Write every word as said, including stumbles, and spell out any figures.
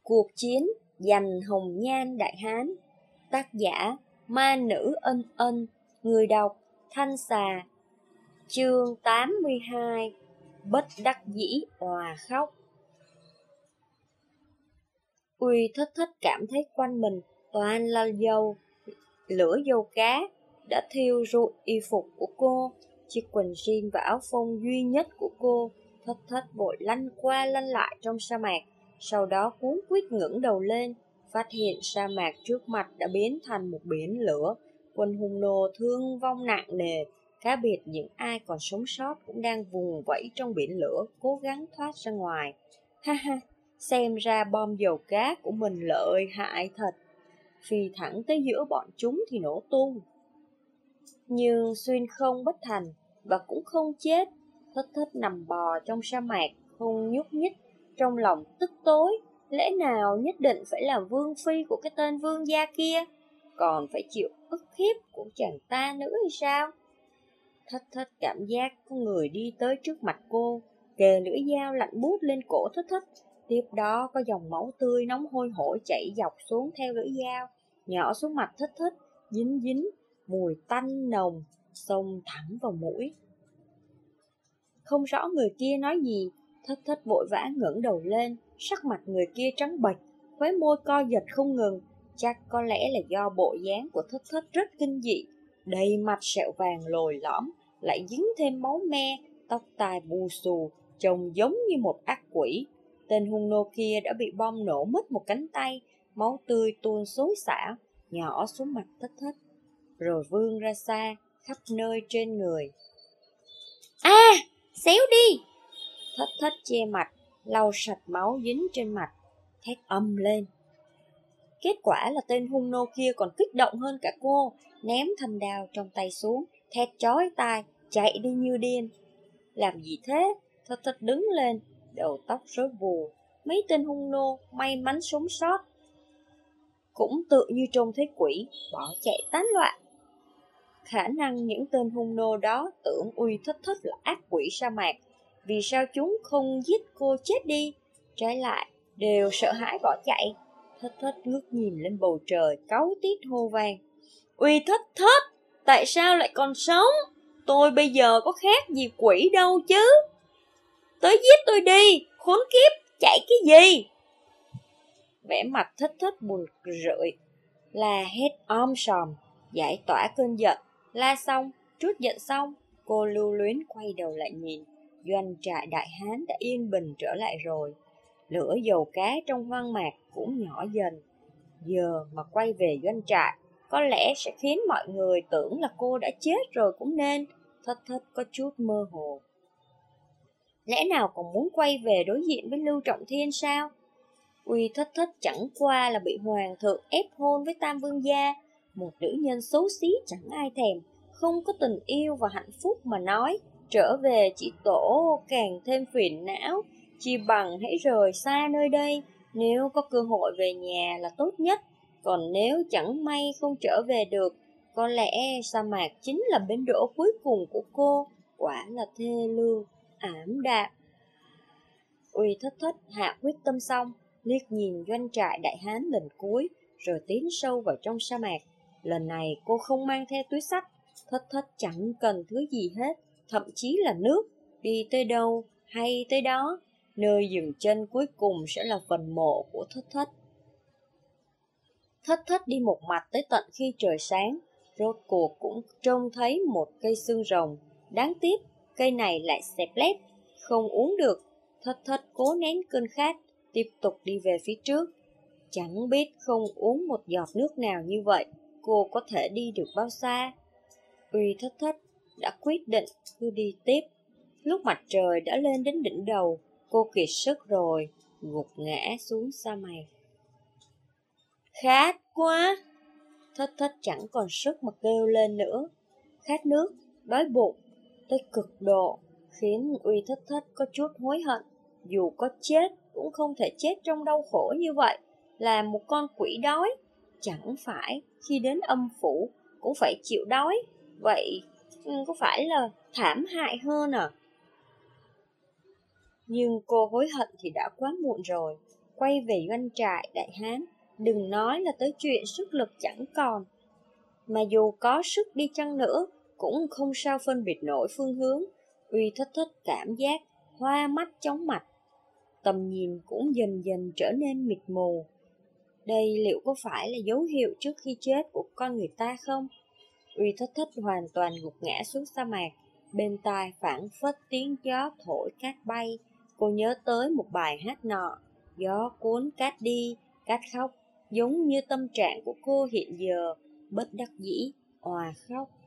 Cuộc chiến giành hồng nhan Đại Hán. Tác giả Ma Nữ Ân Ân. Người đọc Thanh Xà. Chương tám mươi hai. Bất đắc dĩ òa khóc. Uy Thất Thất cảm thấy quanh mình toàn là dầu, lửa dầu cá đã thiêu rụi y phục của cô. Chiếc quần jean và áo phông duy nhất của cô. Thất Thất vội lăn qua lăn lại trong sa mạc, sau đó cuống quýt ngẩng đầu lên, phát hiện sa mạc trước mặt đã biến thành một biển lửa. Quân hung nô thương vong nặng nề, cá biệt những ai còn sống sót cũng đang vùng vẫy trong biển lửa, cố gắng thoát ra ngoài. Ha ha, xem ra bom dầu cá của mình lợi hại thật. Phi thẳng tới giữa bọn chúng thì nổ tung. Nhưng xuyên không bất thành và cũng không chết. Thất Thất nằm bò trong sa mạc, không nhúc nhích, trong lòng tức tối. Lẽ nào nhất định phải là vương phi của cái tên vương gia kia, còn phải chịu ức hiếp của chàng ta nữa hay sao? Thất Thất cảm giác có người đi tới trước mặt cô, kề lưỡi dao lạnh buốt lên cổ Thất Thất. Tiếp đó có dòng máu tươi nóng hôi hổi chảy dọc xuống theo lưỡi dao, nhỏ xuống mặt Thất Thất, dính dính, mùi tanh nồng, xông thẳng vào mũi. Không rõ người kia nói gì, Thất Thất vội vã ngẩng đầu lên, sắc mặt người kia trắng bệch, khóe môi co giật không ngừng. Chắc có lẽ là do bộ dáng của Thất Thất rất kinh dị, đầy mặt sẹo vàng lồi lõm, lại dính thêm máu me, tóc tai bù xù, trông giống như một ác quỷ. Tên hung nô kia đã bị bom nổ mất một cánh tay, máu tươi tuôn xối xả, nhỏ xuống mặt Thất Thất, rồi vươn ra xa, khắp nơi trên người. A, à, xéo đi! Thất Thất che mặt, lau sạch máu dính trên mặt, thét ầm lên. Kết quả là tên hung nô kia còn kích động hơn cả cô, ném thanh đao trong tay xuống, thét chói tai, chạy đi như điên. Làm gì thế? Thất Thất đứng lên, đầu tóc rối bù. Mấy tên hung nô may mắn sống sót cũng tự như trông thấy quỷ, bỏ chạy tán loạn. Khả năng những tên hung nô đó tưởng Uy Thất Thất là ác quỷ sa mạc. Vì sao chúng không giết cô chết đi, trái lại đều sợ hãi bỏ chạy? Thất Thất ngước nhìn lên bầu trời, cáu tít hô vang. Uy Thất Thất, tại sao lại còn sống? Tôi bây giờ có khác gì quỷ đâu chứ. Tới giết tôi đi, khốn kiếp, chạy cái gì? Vẻ mặt Thất Thất buồn rười, la hét om sòm, giải tỏa cơn giận. La xong, trút giận xong, cô lưu luyến quay đầu lại nhìn. Doanh trại Đại Hán đã yên bình trở lại rồi. Lửa dầu cá trong hoang mạc cũng nhỏ dần. Giờ mà quay về doanh trại, có lẽ sẽ khiến mọi người tưởng là cô đã chết rồi cũng nên. Thất Thất có chút mơ hồ. Lẽ nào còn muốn quay về đối diện với Lưu Trọng Thiên sao? Uy Thất Thất chẳng qua là bị hoàng thượng ép hôn với Tam Vương gia, một nữ nhân xấu xí chẳng ai thèm, không có tình yêu và hạnh phúc mà nói. Trở về chỉ tổ càng thêm phiền não, chỉ bằng hãy rời xa nơi đây. Nếu có cơ hội về nhà là tốt nhất, còn nếu chẳng may không trở về được, có lẽ sa mạc chính là bến đỗ cuối cùng của cô. Quả là thê lương, ảm đạm. Uy Thất Thất hạ quyết tâm xong, liếc nhìn doanh trại Đại Hán lần cuối, rồi tiến sâu vào trong sa mạc. Lần này cô không mang theo túi xách. Thất Thất chẳng cần thứ gì hết, thậm chí là nước. Đi tới đâu hay tới đó, nơi dừng chân cuối cùng sẽ là phần mộ của Thất Thất. Thất Thất đi một mạch tới tận khi trời sáng, rốt cuộc cũng trông thấy một cây xương rồng. Đáng tiếc, cây này lại xẹp lép, không uống được. Thất Thất cố nén cơn khát, tiếp tục đi về phía trước. Chẳng biết không uống một giọt nước nào như vậy, cô có thể đi được bao xa? Uy Thất Thất đã quyết định cứ đi tiếp. Lúc mặt trời đã lên đến đỉnh đầu, cô kiệt sức rồi, gục ngã xuống sa mạc. Khát quá! Thất Thất chẳng còn sức mà kêu lên nữa. Khát nước, đói bụng, tới cực độ, khiến Uy Thất Thất có chút hối hận. Dù có chết, cũng không thể chết trong đau khổ như vậy. Là một con quỷ đói, chẳng phải khi đến âm phủ cũng phải chịu đói. Vậy có phải là thảm hại hơn à? Nhưng cô hối hận thì đã quá muộn rồi. quay về doanh trại Đại Hán, đừng nói là tới chuyện sức lực chẳng còn. Mà dù có sức đi chăng nữa, cũng không sao phân biệt nổi phương hướng. Uy Thất Thất cảm giác hoa mắt chóng mặt, tầm nhìn cũng dần dần trở nên mịt mù. Đây liệu có phải là dấu hiệu trước khi chết của con người ta không? Uy Thất Thất hoàn toàn gục ngã xuống sa mạc, bên tai phảng phất tiếng gió thổi cát bay. Cô nhớ tới một bài hát nọ: gió cuốn cát đi, cát khóc, giống như tâm trạng của cô hiện giờ, bất đắc dĩ, òa khóc.